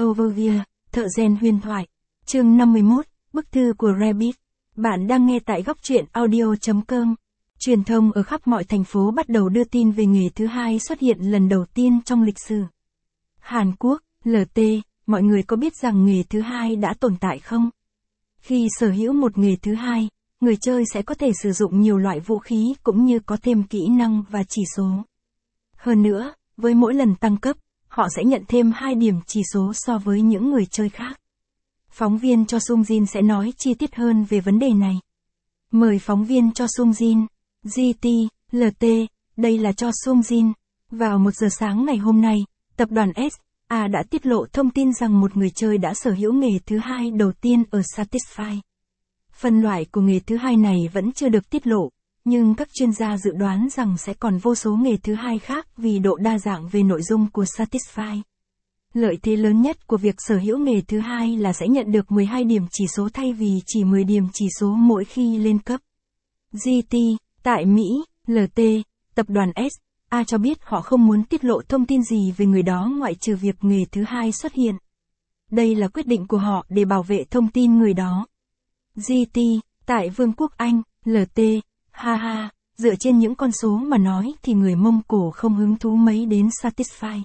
Overview, thợ rèn huyền thoại. Chương 51, bức thư của Rabbit. Bạn đang nghe tại góc truyện audio.com. Truyền thông ở khắp mọi thành phố bắt đầu đưa tin về nghề thứ hai xuất hiện lần đầu tiên trong lịch sử. Hàn Quốc, LT, mọi người có biết rằng nghề thứ hai đã tồn tại không? Khi sở hữu một nghề thứ hai, người chơi sẽ có thể sử dụng nhiều loại vũ khí cũng như có thêm kỹ năng và chỉ số. Hơn nữa, với mỗi lần tăng cấp, họ sẽ nhận thêm 2 điểm chỉ số so với những người chơi khác. Phóng viên Cho Sung Jin sẽ nói chi tiết hơn về vấn đề này. Mời phóng viên Cho Sung Jin, GT, LT, đây là Cho Sung Jin. Vào 1 giờ sáng ngày hôm nay, tập đoàn SA đã tiết lộ thông tin rằng một người chơi đã sở hữu nghề thứ hai đầu tiên ở Satisfy. Phân loại của nghề thứ hai này vẫn chưa được tiết lộ, nhưng các chuyên gia dự đoán rằng sẽ còn vô số nghề thứ hai khác vì độ đa dạng về nội dung của Satisfy. Lợi thế lớn nhất của việc sở hữu nghề thứ hai là sẽ nhận được 12 điểm chỉ số thay vì chỉ 10 điểm chỉ số mỗi khi lên cấp. GT, tại Mỹ, LT, tập đoàn SA cho biết họ không muốn tiết lộ thông tin gì về người đó ngoại trừ việc nghề thứ hai xuất hiện. Đây là quyết định của họ để bảo vệ thông tin người đó. GT, tại Vương quốc Anh, LT, haha, dựa trên những con số mà nói thì người Mông Cổ không hứng thú mấy đến Satisfy.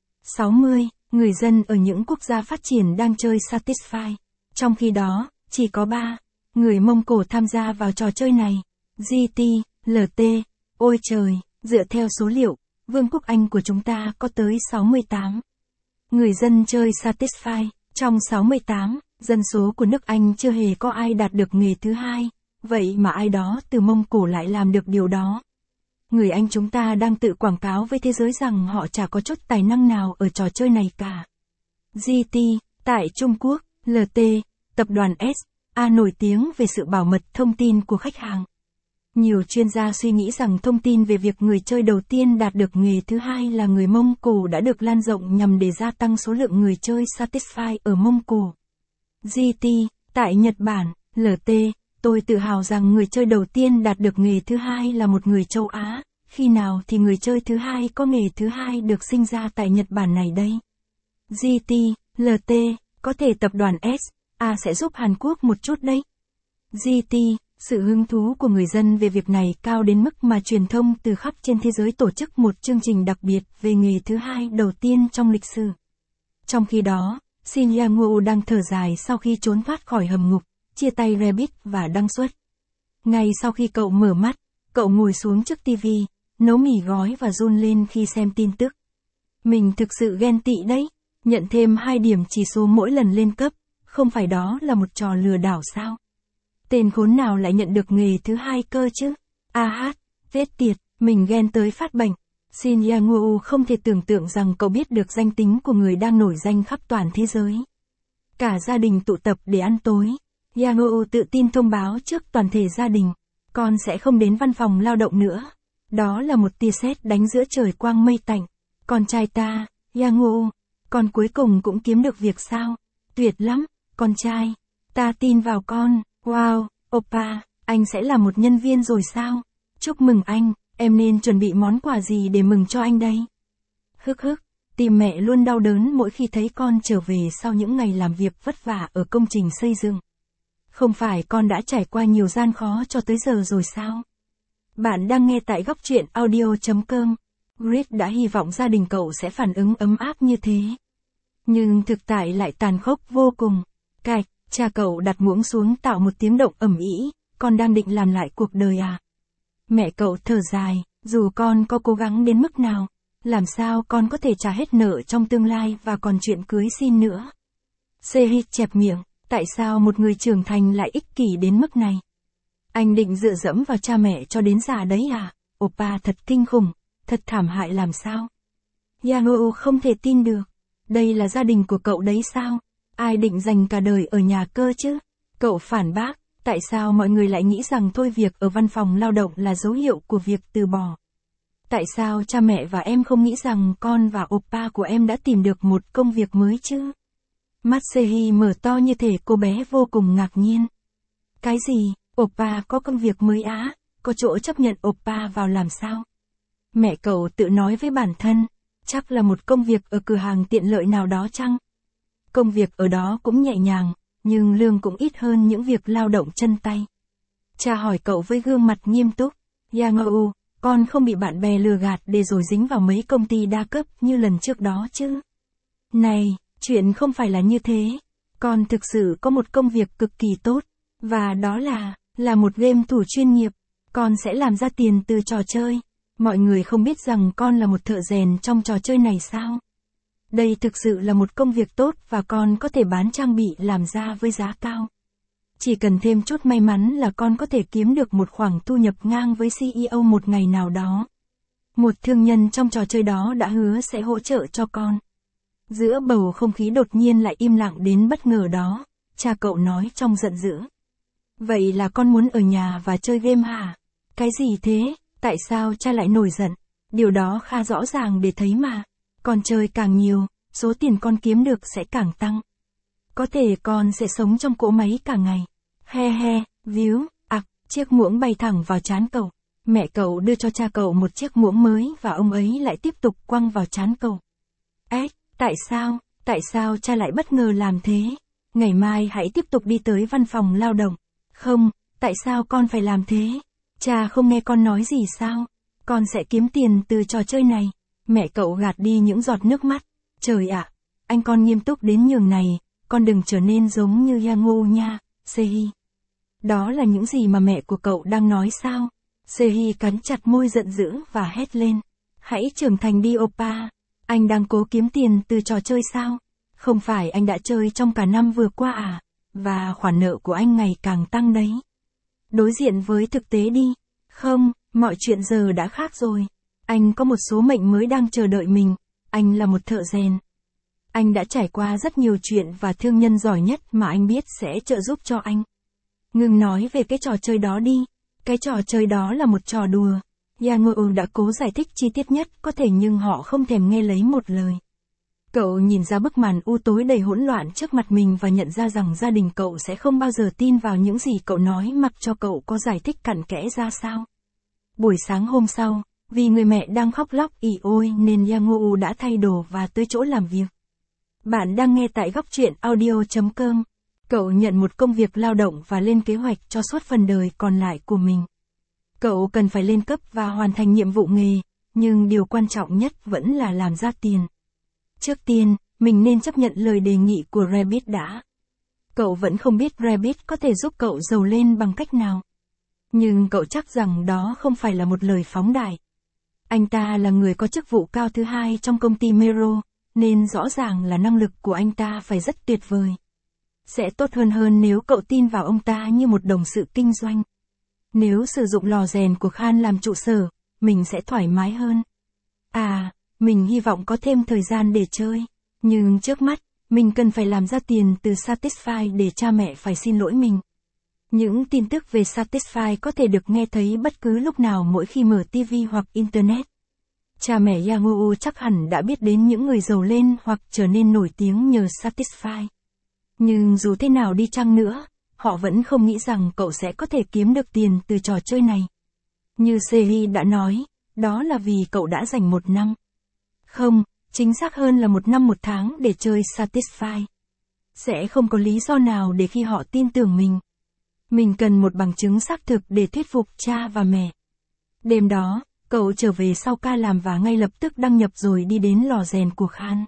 60, người dân ở những quốc gia phát triển đang chơi Satisfy. Trong khi đó, chỉ có 3 người Mông Cổ tham gia vào trò chơi này. GT, LT, ôi trời, dựa theo số liệu, Vương quốc Anh của chúng ta có tới 68 người dân chơi Satisfy. Trong 68, dân số của nước Anh chưa hề có ai đạt được nghề thứ hai, vậy mà ai đó từ Mông Cổ lại làm được điều đó. Người Anh chúng ta đang tự quảng cáo với thế giới rằng họ chả có chút tài năng nào ở trò chơi này cả. GT, tại Trung Quốc, LT, tập đoàn SA nổi tiếng về sự bảo mật thông tin của khách hàng. Nhiều chuyên gia suy nghĩ rằng thông tin về việc người chơi đầu tiên đạt được nghề thứ hai là người Mông Cổ đã được lan rộng nhằm để gia tăng số lượng người chơi Satisfy ở Mông Cổ. GT, tại Nhật Bản, LT, tôi tự hào rằng người chơi đầu tiên đạt được nghề thứ hai là một người châu Á, khi nào thì người chơi thứ hai có nghề thứ hai được sinh ra tại Nhật Bản này đây. GT, LT, có thể tập đoàn SA sẽ giúp Hàn Quốc một chút đấy. GT, sự hứng thú của người dân về việc này cao đến mức mà truyền thông từ khắp trên thế giới tổ chức một chương trình đặc biệt về nghề thứ hai đầu tiên trong lịch sử. Trong khi đó, Shin Yang-woo đang thở dài sau khi trốn thoát khỏi hầm ngục, chia tay Rabbit và đăng xuất. Ngay sau khi cậu mở mắt, cậu ngồi xuống trước TV, nấu mì gói và run lên khi xem tin tức. Mình thực sự ghen tị đấy, nhận thêm 2 điểm chỉ số mỗi lần lên cấp, không phải đó là một trò lừa đảo sao? Tên khốn nào lại nhận được nghề thứ hai cơ chứ? Vết tiệt, mình ghen tới phát bệnh. Shin Yang-woo không thể tưởng tượng rằng cậu biết được danh tính của người đang nổi danh khắp toàn thế giới. Cả gia đình tụ tập để ăn tối. Yang-woo tự tin thông báo trước toàn thể gia đình, con sẽ không đến văn phòng lao động nữa. Đó là một tia sét đánh giữa trời quang mây tạnh. Con trai ta, Yang-woo, con cuối cùng cũng kiếm được việc sao? Tuyệt lắm, con trai. Ta tin vào con. Wow, oppa, anh sẽ là một nhân viên rồi sao? Chúc mừng anh, em nên chuẩn bị món quà gì để mừng cho anh đây? Tim mẹ luôn đau đớn mỗi khi thấy con trở về sau những ngày làm việc vất vả ở công trình xây dựng. Không phải con đã trải qua nhiều gian khó cho tới giờ rồi sao? Bạn đang nghe tại góc truyện audio.com. Grid đã hy vọng gia đình cậu sẽ phản ứng ấm áp như thế. Nhưng thực tại lại tàn khốc vô cùng. Cạch, cha cậu đặt muỗng xuống tạo một tiếng động ầm ĩ, con đang định làm lại cuộc đời à? Mẹ cậu thở dài, dù con có cố gắng đến mức nào, làm sao con có thể trả hết nợ trong tương lai và còn chuyện cưới xin nữa. Sehit chẹp miệng, tại sao một người trưởng thành lại ích kỷ đến mức này? Anh định dựa dẫm vào cha mẹ cho đến già đấy à? Oppa thật kinh khủng, thật thảm hại làm sao? Yang-woo không thể tin được. Đây là gia đình của cậu đấy sao? Ai định dành cả đời ở nhà cơ chứ? Cậu phản bác, tại sao mọi người lại nghĩ rằng thôi việc ở văn phòng lao động là dấu hiệu của việc từ bỏ? Tại sao cha mẹ và em không nghĩ rằng con và oppa của em đã tìm được một công việc mới chứ? Mắt Sehi mở to như thể cô bé vô cùng ngạc nhiên. Cái gì, oppa có công việc mới á? Có chỗ chấp nhận oppa vào làm sao? Mẹ cậu tự nói với bản thân, chắc là một công việc ở cửa hàng tiện lợi nào đó chăng? Công việc ở đó cũng nhẹ nhàng, nhưng lương cũng ít hơn những việc lao động chân tay. Cha hỏi cậu với gương mặt nghiêm túc, Yang-u, con không bị bạn bè lừa gạt để rồi dính vào mấy công ty đa cấp như lần trước đó chứ? Này, chuyện không phải là như thế. Con thực sự có một công việc cực kỳ tốt, và đó là một game thủ chuyên nghiệp. Con sẽ làm ra tiền từ trò chơi. Mọi người không biết rằng con là một thợ rèn trong trò chơi này sao? Đây thực sự là một công việc tốt và con có thể bán trang bị làm ra với giá cao. Chỉ cần thêm chút may mắn là con có thể kiếm được một khoản thu nhập ngang với CEO một ngày nào đó. Một thương nhân trong trò chơi đó đã hứa sẽ hỗ trợ cho con. Giữa bầu không khí đột nhiên lại im lặng đến bất ngờ đó, cha cậu nói trong giận dữ. Vậy là con muốn ở nhà và chơi game hả? Cái gì thế? Tại sao cha lại nổi giận? Điều đó khá rõ ràng để thấy mà. Con chơi càng nhiều, số tiền con kiếm được sẽ càng tăng. Có thể con sẽ sống trong cỗ máy cả ngày. He he, víu, chiếc muỗng bay thẳng vào trán cậu. Mẹ cậu đưa cho cha cậu một chiếc muỗng mới và ông ấy lại tiếp tục quăng vào trán cậu. Tại sao cha lại bất ngờ làm thế? Ngày mai hãy tiếp tục đi tới văn phòng lao động. Không, tại sao con phải làm thế? Cha không nghe con nói gì sao? Con sẽ kiếm tiền từ trò chơi này. Mẹ cậu gạt đi những giọt nước mắt. Trời ạ, anh con nghiêm túc đến nhường này, con đừng trở nên giống như Yang-u nha, Sehi. Đó là những gì mà mẹ của cậu đang nói sao? Sehi cắn chặt môi giận dữ và hét lên. Hãy trưởng thành đi oppa. Anh đang cố kiếm tiền từ trò chơi sao? Không phải anh đã chơi trong cả năm vừa qua à? Và khoản nợ của anh ngày càng tăng đấy. Đối diện với thực tế đi. Không, mọi chuyện giờ đã khác rồi. Anh có một số mệnh mới đang chờ đợi mình. Anh là một thợ rèn. Anh đã trải qua rất nhiều chuyện và thương nhân giỏi nhất mà anh biết sẽ trợ giúp cho anh. Ngừng nói về cái trò chơi đó đi. Cái trò chơi đó là một trò đùa. Yang-u đã cố giải thích chi tiết nhất có thể nhưng họ không thèm nghe lấy một lời. Cậu nhìn ra bức màn u tối đầy hỗn loạn trước mặt mình và nhận ra rằng gia đình cậu sẽ không bao giờ tin vào những gì cậu nói mặc cho cậu có giải thích cặn kẽ ra sao. Buổi sáng hôm sau, vì người mẹ đang khóc lóc ỉ ôi nên Yang-u đã thay đồ và tới chỗ làm việc. Bạn đang nghe tại góc truyện audio.com. Cậu nhận một công việc lao động và lên kế hoạch cho suốt phần đời còn lại của mình. Cậu cần phải lên cấp và hoàn thành nhiệm vụ nghề, nhưng điều quan trọng nhất vẫn là làm ra tiền. Trước tiên, mình nên chấp nhận lời đề nghị của Rabbit đã. Cậu vẫn không biết Rabbit có thể giúp cậu giàu lên bằng cách nào. Nhưng cậu chắc rằng đó không phải là một lời phóng đại. Anh ta là người có chức vụ cao thứ hai trong công ty Mero, nên rõ ràng là năng lực của anh ta phải rất tuyệt vời. Sẽ tốt hơn nếu cậu tin vào ông ta như một đồng sự kinh doanh. Nếu sử dụng lò rèn của Khan làm trụ sở, mình sẽ thoải mái hơn. Mình hy vọng có thêm thời gian để chơi. Nhưng trước mắt, mình cần phải làm ra tiền từ Satisfy để cha mẹ phải xin lỗi mình. Những tin tức về Satisfy có thể được nghe thấy bất cứ lúc nào mỗi khi mở TV hoặc Internet. Cha mẹ Yang-u chắc hẳn đã biết đến những người giàu lên hoặc trở nên nổi tiếng nhờ Satisfy. Nhưng dù thế nào đi chăng nữa, họ vẫn không nghĩ rằng cậu sẽ có thể kiếm được tiền từ trò chơi này. Như Sehi đã nói, đó là vì cậu đã dành 1 năm. Không, chính xác hơn là 1 năm 1 tháng để chơi Satisfy. Sẽ không có lý do nào để khi họ tin tưởng mình. Mình cần một bằng chứng xác thực để thuyết phục cha và mẹ. Đêm đó, cậu trở về sau ca làm và ngay lập tức đăng nhập rồi đi đến lò rèn của Khan.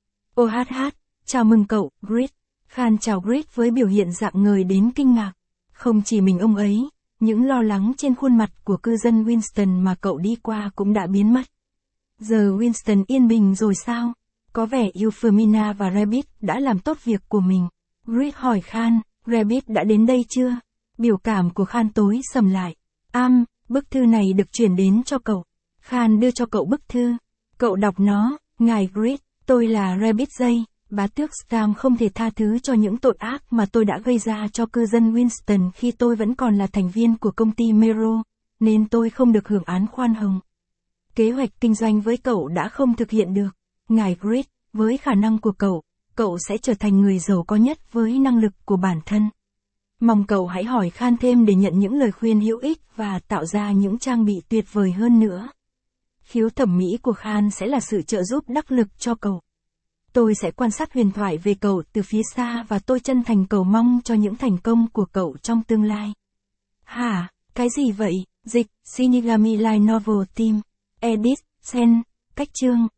Chào mừng cậu, Grit. Khan chào Grit với biểu hiện rạng ngời đến kinh ngạc. Không chỉ mình ông ấy, những lo lắng trên khuôn mặt của cư dân Winston mà cậu đi qua cũng đã biến mất. Giờ Winston yên bình rồi sao? Có vẻ Euphemina và Rabbit đã làm tốt việc của mình. Grit hỏi Khan, Rabbit đã đến đây chưa? Biểu cảm của Khan tối sầm lại. Bức thư này được chuyển đến cho cậu. Khan đưa cho cậu bức thư. Cậu đọc nó, ngài Grit, tôi là Rabbit J. Bá tước Stam không thể tha thứ cho những tội ác mà tôi đã gây ra cho cư dân Winston khi tôi vẫn còn là thành viên của công ty Mero, nên tôi không được hưởng án khoan hồng. Kế hoạch kinh doanh với cậu đã không thực hiện được. Ngài Grit, với khả năng của cậu sẽ trở thành người giàu có nhất với năng lực của bản thân. Mong cậu hãy hỏi Khan thêm để nhận những lời khuyên hữu ích và tạo ra những trang bị tuyệt vời hơn nữa. Khiếu thẩm mỹ của Khan sẽ là sự trợ giúp đắc lực cho cậu. Tôi sẽ quan sát huyền thoại về cậu từ phía xa và tôi chân thành cầu mong cho những thành công của cậu trong tương lai. Hả, cái gì vậy? Dịch, Shinigami Light Novel Team. Edit, Sen, Cách chương.